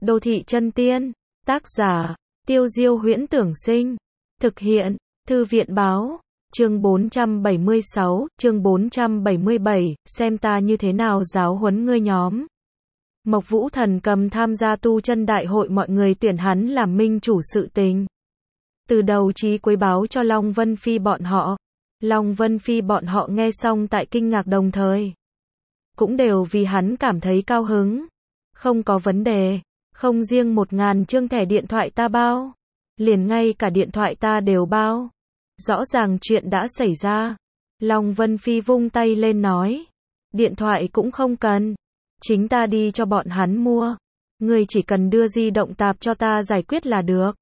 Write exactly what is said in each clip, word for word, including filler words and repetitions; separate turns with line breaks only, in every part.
Đô thị chân tiên, tác giả, Tiêu Diêu Huyễn Tưởng Sinh, thực hiện, Thư viện báo, chương bốn trăm bảy mươi sáu, chương bốn trăm bảy mươi bảy, xem ta như thế nào giáo huấn ngươi nhóm. Mộc Vũ Thần cầm tham gia tu chân đại hội mọi người tuyển hắn làm minh chủ sự tình. Từ đầu chí cuối báo cho Long Vân Phi bọn họ. Long Vân Phi bọn họ nghe xong tại kinh ngạc đồng thời. Cũng đều vì hắn cảm thấy cao hứng. Không có vấn đề. Không riêng một ngàn chương thẻ điện thoại ta bao. Liền ngay cả điện thoại ta đều bao. Rõ ràng chuyện đã xảy ra. Long Vân Phi vung tay lên nói. Điện thoại cũng không cần. Chính ta đi cho bọn hắn mua. Ngươi chỉ cần đưa di động tạp cho ta giải quyết là được.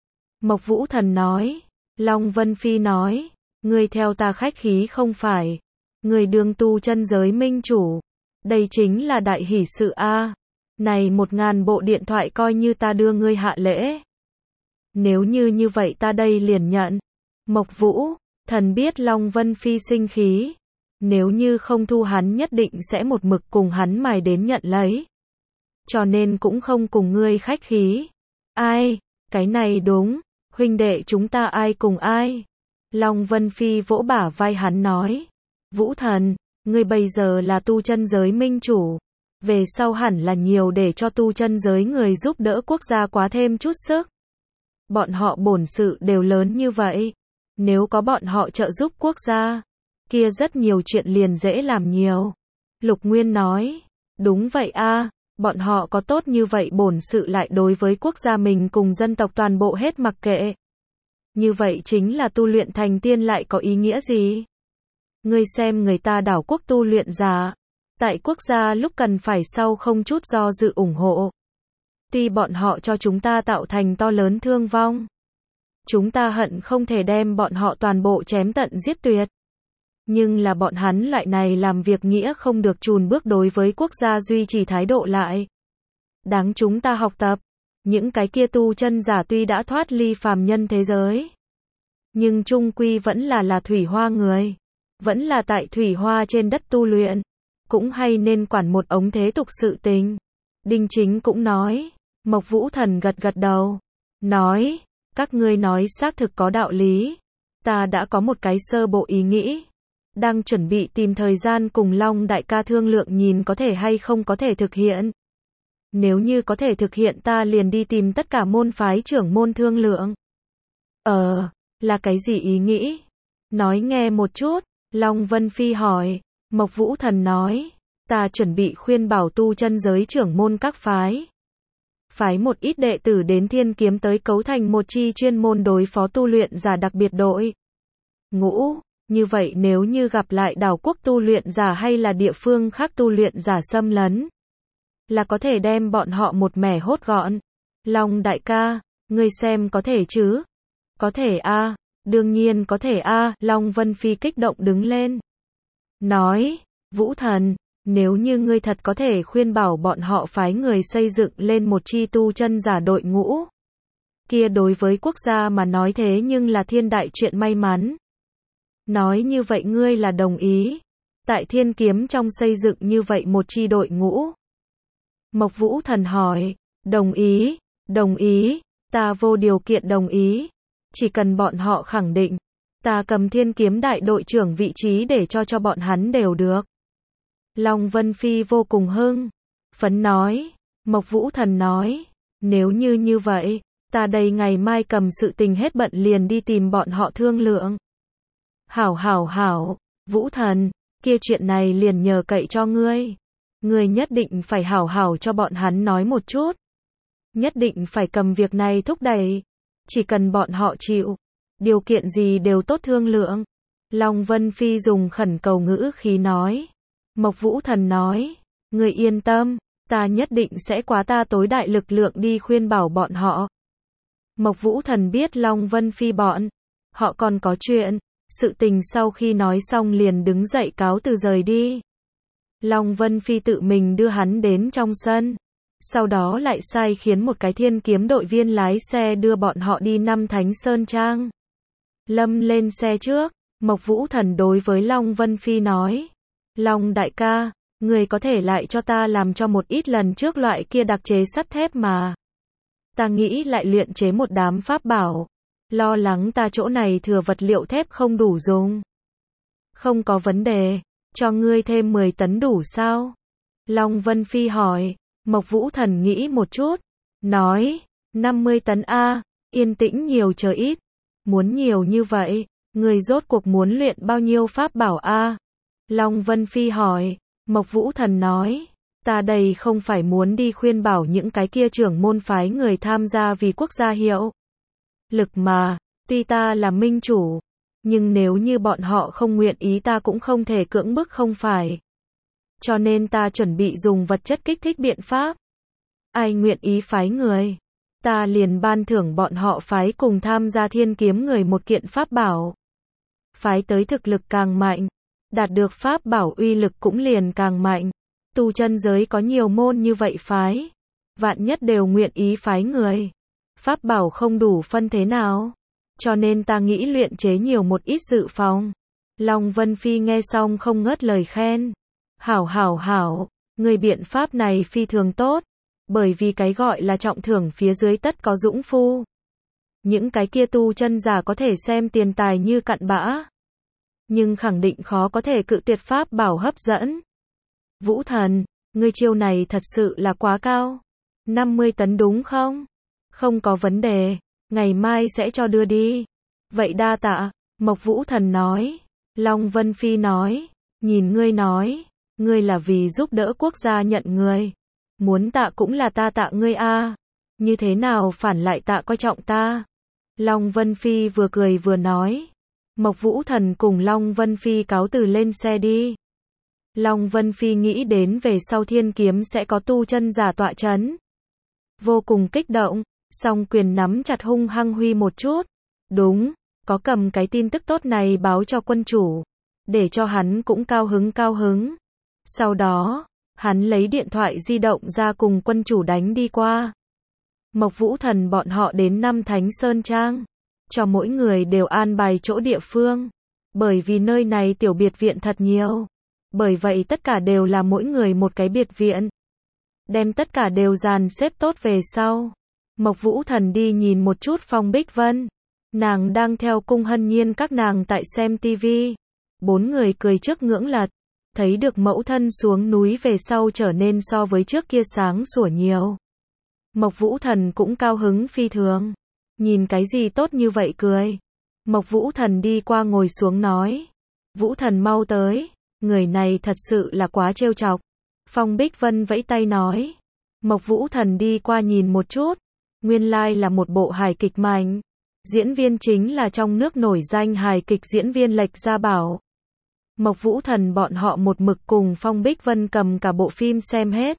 Mộc Vũ Thần nói. Long Vân Phi nói. Ngươi theo ta khách khí không phải. Ngươi đương tu chân giới minh chủ. Đây chính là đại hỷ sự a. Này một ngàn bộ điện thoại coi như ta đưa ngươi hạ lễ. Nếu như như vậy ta đây liền nhận. Mộc Vũ Thần biết Long Vân Phi sinh khí. Nếu như không thu hắn nhất định sẽ một mực cùng hắn mài đến nhận lấy. Cho nên cũng không cùng ngươi khách khí. Ai? Cái này đúng. Huynh đệ chúng ta ai cùng ai? Long Vân Phi vỗ bả vai hắn nói. Vũ Thần, ngươi bây giờ là tu chân giới minh chủ. Về sau hẳn là nhiều để cho tu chân giới người giúp đỡ quốc gia quá thêm chút sức. Bọn họ bổn sự đều lớn như vậy. Nếu có bọn họ trợ giúp quốc gia, kia rất nhiều chuyện liền dễ làm nhiều. Lục Nguyên nói. Đúng vậy a, bọn họ có tốt như vậy bổn sự lại đối với quốc gia mình cùng dân tộc toàn bộ hết mặc kệ. Như vậy chính là tu luyện thành tiên lại có ý nghĩa gì? Ngươi xem người ta đảo quốc tu luyện giả. Tại quốc gia lúc cần phải sau không chút do dự ủng hộ. Tuy bọn họ cho chúng ta tạo thành to lớn thương vong. Chúng ta hận không thể đem bọn họ toàn bộ chém tận giết tuyệt. Nhưng là bọn hắn lại này làm việc nghĩa không được chùn bước đối với quốc gia duy trì thái độ lại. Đáng chúng ta học tập. Những cái kia tu chân giả tuy đã thoát ly phàm nhân thế giới. Nhưng chung quy vẫn là là thủy hoa người. Vẫn là tại thủy hoa trên đất tu luyện. Cũng hay nên quản một ống thế tục sự tình. Đinh Chính cũng nói. Mộc Vũ Thần gật gật đầu. Nói. Các ngươi nói xác thực có đạo lý. Ta đã có một cái sơ bộ ý nghĩ. Đang chuẩn bị tìm thời gian cùng Long đại ca thương lượng nhìn có thể hay không có thể thực hiện. Nếu như có thể thực hiện ta liền đi tìm tất cả môn phái trưởng môn thương lượng. Ờ, là cái gì ý nghĩ? Nói nghe một chút. Long Vân Phi hỏi. Mộc Vũ Thần nói. Ta chuẩn bị khuyên bảo tu chân giới trưởng môn các phái. Phái một ít đệ tử đến Thiên Kiếm tới cấu thành một chi chuyên môn đối phó tu luyện giả đặc biệt đội. Ngũ, như vậy nếu như gặp lại đảo quốc tu luyện giả hay là địa phương khác tu luyện giả xâm lấn, là có thể đem bọn họ một mẻ hốt gọn. Long đại ca, ngươi xem có thể chứ? Có thể a, đương nhiên có thể a, Long Vân Phi kích động đứng lên. Nói, Vũ Thần, nếu như ngươi thật có thể khuyên bảo bọn họ phái người xây dựng lên một chi tu chân giả đội ngũ. Kia đối với quốc gia mà nói thế nhưng là thiên đại chuyện may mắn. Nói như vậy ngươi là đồng ý. Tại Thiên Kiếm trong xây dựng như vậy một chi đội ngũ. Mộc Vũ Thần hỏi. Đồng ý, đồng ý, ta vô điều kiện đồng ý. Chỉ cần bọn họ khẳng định. Ta cầm Thiên Kiếm đại đội trưởng vị trí để cho cho bọn hắn đều được. Long Vân Phi vô cùng hưng phấn nói. Mộc Vũ Thần nói. Nếu như như vậy, ta đây ngày mai cầm sự tình hết bận liền đi tìm bọn họ thương lượng. Hảo hảo hảo, Vũ Thần, kia chuyện này liền nhờ cậy cho ngươi. Ngươi nhất định phải hảo hảo cho bọn hắn nói một chút. Nhất định phải cầm việc này thúc đẩy. Chỉ cần bọn họ chịu. Điều kiện gì đều tốt thương lượng. Long Vân Phi dùng khẩn cầu ngữ khí nói. Mộc Vũ Thần nói. Ngươi yên tâm, ta nhất định sẽ quá ta tối đại lực lượng đi khuyên bảo bọn họ. Mộc Vũ Thần biết Long Vân Phi bọn. Họ còn có chuyện. Sự tình sau khi nói xong liền đứng dậy cáo từ rời đi. Long Vân Phi tự mình đưa hắn đến trong sân. Sau đó lại sai khiến một cái Thiên Kiếm đội viên lái xe đưa bọn họ đi Năm Thánh Sơn Trang. Lâm lên xe trước. Mộc Vũ Thần đối với Long Vân Phi nói. Long đại ca, Người có thể lại cho ta làm cho một ít lần trước loại kia đặc chế sắt thép mà. Ta nghĩ lại luyện chế một đám pháp bảo. Lo lắng ta chỗ này thừa vật liệu thép không đủ dùng. Không có vấn đề. Cho ngươi thêm mười tấn đủ sao? Long Vân Phi hỏi. Mộc Vũ Thần nghĩ một chút. Nói. năm mươi tấn a, yên tĩnh nhiều chờ ít. Muốn nhiều như vậy. Người rốt cuộc muốn luyện bao nhiêu pháp bảo a? Long Vân Phi hỏi. Mộc Vũ Thần nói. Ta đây không phải muốn đi khuyên bảo những cái kia trưởng môn phái người tham gia vì quốc gia hiệu lực mà, tuy ta là minh chủ, nhưng nếu như bọn họ không nguyện ý ta cũng không thể cưỡng bức không phải. Cho nên ta chuẩn bị dùng vật chất kích thích biện pháp. Ai nguyện ý phái người, ta liền ban thưởng bọn họ phái cùng tham gia thiên kiếm người một kiện pháp bảo. Phái tới thực lực càng mạnh, đạt được pháp bảo uy lực cũng liền càng mạnh. Tu chân giới có nhiều môn như vậy phái, vạn nhất đều nguyện ý phái người. Pháp bảo không đủ phân thế nào, cho nên ta nghĩ luyện chế nhiều một ít dự phòng. Long Vân Phi nghe xong không ngớt lời khen. Hảo hảo hảo, người biện pháp này phi thường tốt, bởi vì cái gọi là trọng thưởng phía dưới tất có dũng phu. Những cái kia tu chân giả có thể xem tiền tài như cặn bã, nhưng khẳng định khó có thể cự tuyệt pháp bảo hấp dẫn. Vũ Thần, ngươi chiêu này thật sự là quá cao. năm mươi tấn đúng không? Không có vấn đề, ngày mai sẽ cho đưa đi. Vậy đa tạ, Mộc Vũ Thần nói. Long Vân Phi nói, nhìn ngươi nói, ngươi là vì giúp đỡ quốc gia nhận người. Muốn tạ cũng là ta tạ ngươi a. Như thế nào phản lại tạ coi trọng ta? Long Vân Phi vừa cười vừa nói. Mộc Vũ Thần cùng Long Vân Phi cáo từ lên xe đi. Long Vân Phi nghĩ đến về sau thiên kiếm sẽ có tu chân giả tọa chấn. Vô cùng kích động, song quyền nắm chặt hung hăng huy một chút. Đúng, có cầm cái tin tức tốt này báo cho quân chủ, để cho hắn cũng cao hứng cao hứng. Sau đó, hắn lấy điện thoại di động ra cùng quân chủ đánh đi qua. Mộc Vũ Thần bọn họ đến Năm Thánh Sơn Trang, cho mỗi người đều an bài chỗ địa phương, bởi vì nơi này tiểu biệt viện thật nhiều. Bởi vậy tất cả đều là mỗi người một cái biệt viện. Đem tất cả đều dàn xếp tốt về sau. Mộc Vũ Thần đi nhìn một chút Phong Bích Vân. Nàng đang theo Cung Hân Nhiên các nàng tại xem tivi. Bốn người cười trước ngưỡng lật. Thấy được mẫu thân xuống núi về sau trở nên so với trước kia sáng sủa nhiều. Mộc Vũ Thần cũng cao hứng phi thường. Nhìn cái gì tốt như vậy cười. Mộc Vũ Thần đi qua ngồi xuống nói. Vũ Thần mau tới. Người này thật sự là quá trêu chọc. Phong Bích Vân vẫy tay nói. Mộc Vũ Thần đi qua nhìn một chút. Nguyên lai là một bộ hài kịch mạnh. Diễn viên chính là trong nước nổi danh hài kịch diễn viên Lệch Gia Bảo. Mộc Vũ Thần bọn họ một mực cùng Phong Bích Vân cầm cả bộ phim xem hết.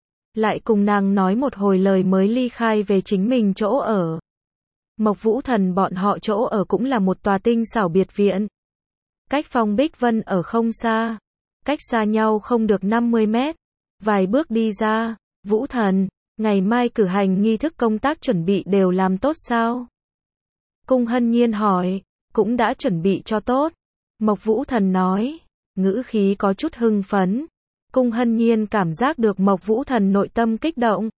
Lại cùng nàng nói một hồi lời mới ly khai về chính mình chỗ ở. Mộc Vũ Thần bọn họ chỗ ở cũng là một tòa tinh xảo biệt viện. Cách Phong Bích Vân ở không xa. Cách xa nhau không được năm mươi mét. Vài bước đi ra. Vũ Thần, ngày mai cử hành nghi thức công tác chuẩn bị đều làm tốt sao? Cung Hân Nhiên hỏi. Cũng đã chuẩn bị cho tốt. Mộc Vũ Thần nói. Ngữ khí có chút hưng phấn. Cung Hân Nhiên cảm giác được Mộc Vũ Thần nội tâm kích động.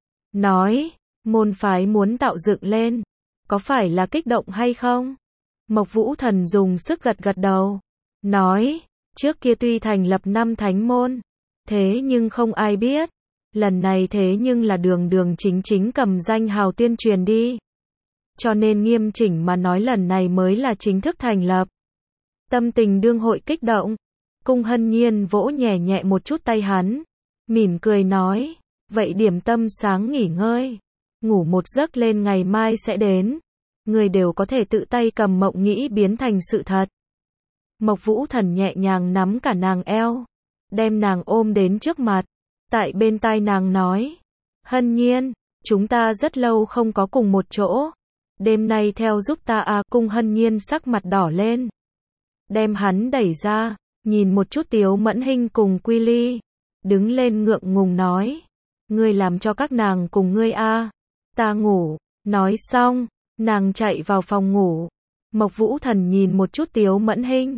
Nói. Môn phái muốn tạo dựng lên. Có phải là kích động hay không? Mộc Vũ Thần dùng sức gật gật đầu. Nói. Trước kia tuy thành lập năm thánh môn. Thế nhưng không ai biết. Lần này thế nhưng là đường đường chính chính cầm danh hào tuyên truyền đi. Cho nên nghiêm chỉnh mà nói lần này mới là chính thức thành lập. Tâm tình đương hội kích động. Cung Hân Nhiên vỗ nhẹ nhẹ một chút tay hắn. Mỉm cười nói. Vậy điểm tâm sáng nghỉ ngơi. Ngủ một giấc lên ngày mai sẽ đến. Người đều có thể tự tay cầm mộng nghĩ biến thành sự thật. Mộc Vũ Thần nhẹ nhàng nắm cả nàng eo. Đem nàng ôm đến trước mặt. Tại bên tai nàng nói. Hân Nhiên, chúng ta rất lâu không có cùng một chỗ. Đêm nay theo giúp ta à. Cung Hân Nhiên sắc mặt đỏ lên. Đem hắn đẩy ra. Nhìn một chút Tiếu Mẫn Hinh cùng Quy Ly. Đứng lên ngượng ngùng nói. Ngươi làm cho các nàng cùng ngươi a à. Ta ngủ. Nói xong. Nàng chạy vào phòng ngủ. Mộc Vũ Thần nhìn một chút Tiếu Mẫn Hinh.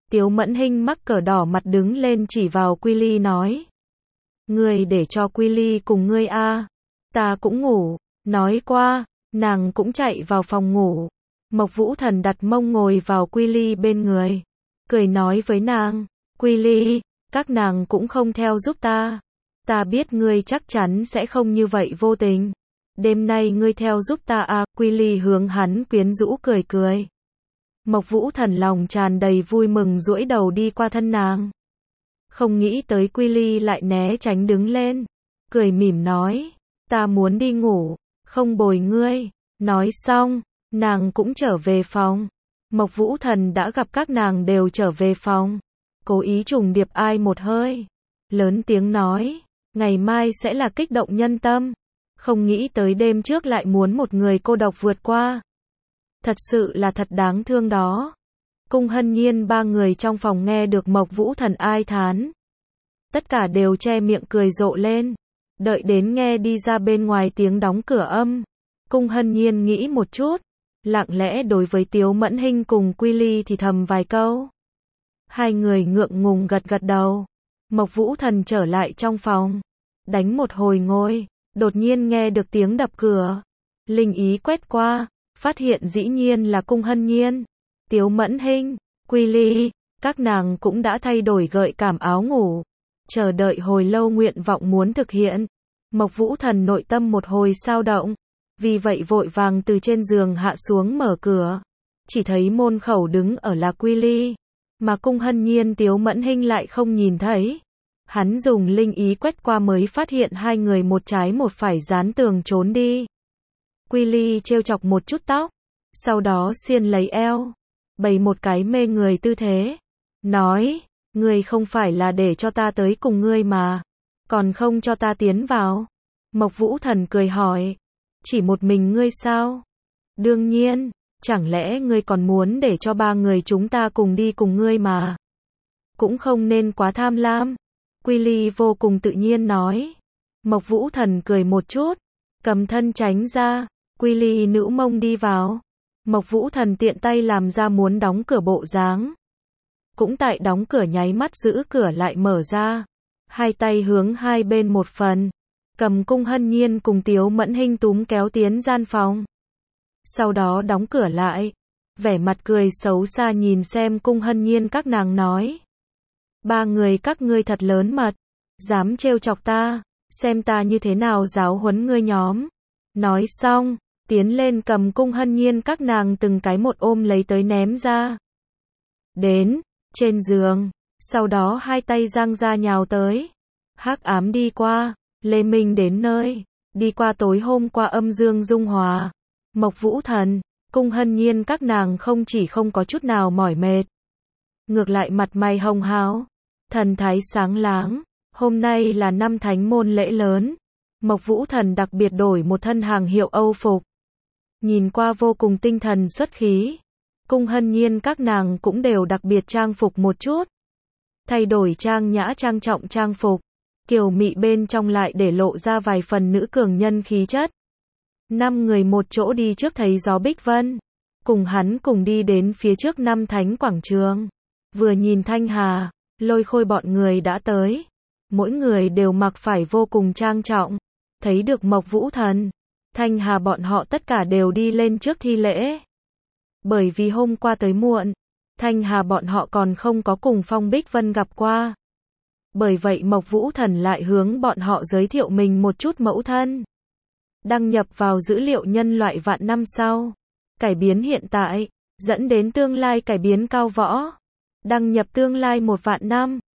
Tiếu Mẫn Hinh mắc cỡ đỏ mặt đứng lên chỉ vào Quy Ly nói. Ngươi để cho Quy Ly cùng ngươi a, ta cũng ngủ. Nói qua, nàng cũng chạy vào phòng ngủ. Mộc Vũ Thần đặt mông ngồi vào Quy Ly bên người, cười nói với nàng, Quy Ly, các nàng cũng không theo giúp ta. Ta biết ngươi chắc chắn sẽ không như vậy vô tình. Đêm nay ngươi theo giúp ta à, Quy Ly hướng hắn quyến rũ cười cười. Mộc Vũ Thần lòng tràn đầy vui mừng duỗi đầu đi qua thân nàng. Không nghĩ tới Quy Ly lại né tránh đứng lên, cười mỉm nói, ta muốn đi ngủ, không bồi ngươi. Nói xong, nàng cũng trở về phòng. Mộc Vũ Thần đã gặp các nàng đều trở về phòng, cố ý trùng điệp ai một hơi, lớn tiếng nói, ngày mai sẽ là kích động nhân tâm. Không nghĩ tới đêm trước lại muốn một người cô độc vượt qua. Thật sự là thật đáng thương đó. Cung Hân Nhiên ba người trong phòng nghe được Mộc Vũ Thần ai thán, tất cả đều che miệng cười rộ lên. Đợi đến nghe đi ra bên ngoài tiếng đóng cửa âm, Cung Hân Nhiên nghĩ một chút, lặng lẽ đối với Tiếu Mẫn Hinh cùng Quy Ly thì thầm vài câu. Hai người ngượng ngùng gật gật đầu. Mộc Vũ Thần trở lại trong phòng, đánh một hồi ngồi, đột nhiên nghe được tiếng đập cửa. Linh ý quét qua, phát hiện dĩ nhiên là Cung Hân Nhiên, Tiếu Mẫn Hinh, Quy Ly, các nàng cũng đã thay đổi gợi cảm áo ngủ, chờ đợi hồi lâu nguyện vọng muốn thực hiện. Mộc Vũ Thần nội tâm một hồi sao động, vì vậy vội vàng từ trên giường hạ xuống mở cửa, chỉ thấy môn khẩu đứng ở là Quy Ly, mà Cung Hân Nhiên Tiếu Mẫn Hinh lại không nhìn thấy. Hắn dùng linh ý quét qua mới phát hiện hai người một trái một phải dán tường trốn đi. Quy Ly trêu chọc một chút tóc, sau đó xiên lấy eo, bày một cái mê người tư thế, nói, ngươi không phải là để cho ta tới cùng ngươi mà, còn không cho ta tiến vào. Mộc Vũ Thần cười hỏi, chỉ một mình ngươi sao? Đương nhiên, chẳng lẽ ngươi còn muốn để cho ba người chúng ta cùng đi cùng ngươi mà? Cũng không nên quá tham lam. Quy Ly vô cùng tự nhiên nói. Mộc Vũ Thần cười một chút, cầm thân tránh ra. Quy Ly nữ mông đi vào. Mộc Vũ Thần tiện tay làm ra muốn đóng cửa bộ dáng. Cũng tại đóng cửa nháy mắt giữ cửa lại mở ra. Hai tay hướng hai bên một phần, cầm Cung Hân Nhiên cùng Tiếu Mẫn Hinh túm kéo tiến gian phòng. Sau đó đóng cửa lại, vẻ mặt cười xấu xa nhìn xem Cung Hân Nhiên các nàng nói. Ba người các ngươi thật lớn mật, dám trêu chọc ta, xem ta như thế nào giáo huấn ngươi nhóm. Nói xong, tiến lên cầm Cung Hân Nhiên các nàng từng cái một ôm lấy tới ném ra. Đến, trên giường, sau đó hai tay giang ra nhào tới. Hắc ám đi qua, Lê Minh đến nơi, đi qua tối hôm qua âm dương dung hòa. Mộc Vũ Thần, Cung Hân Nhiên các nàng không chỉ không có chút nào mỏi mệt, ngược lại mặt mày hồng hào, thần thái sáng láng. Hôm nay là năm thánh môn lễ lớn, Mộc Vũ Thần đặc biệt đổi một thân hàng hiệu Âu phục, nhìn qua vô cùng tinh thần xuất khí. Cung Hân Nhiên các nàng cũng đều đặc biệt trang phục một chút, thay đổi trang nhã trang trọng trang phục, kiều mị bên trong lại để lộ ra vài phần nữ cường nhân khí chất. Năm người một chỗ đi trước thấy Gió Bích Vân, cùng hắn cùng đi đến phía trước năm thánh quảng trường. Vừa nhìn Thanh Hà, Lôi Khôi bọn người đã tới, mỗi người đều mặc phải vô cùng trang trọng. Thấy được Mộc Vũ Thần, Thanh Hà bọn họ tất cả đều đi lên trước thi lễ. Bởi vì hôm qua tới muộn, Thanh Hà bọn họ còn không có cùng Phong Bích Vân gặp qua. Bởi vậy Mộc Vũ Thần lại hướng bọn họ giới thiệu mình một chút mẫu thân. Đăng nhập vào dữ liệu nhân loại vạn năm sau. Cải biến hiện tại, dẫn đến tương lai cải biến cao võ. Đăng nhập tương lai một vạn năm.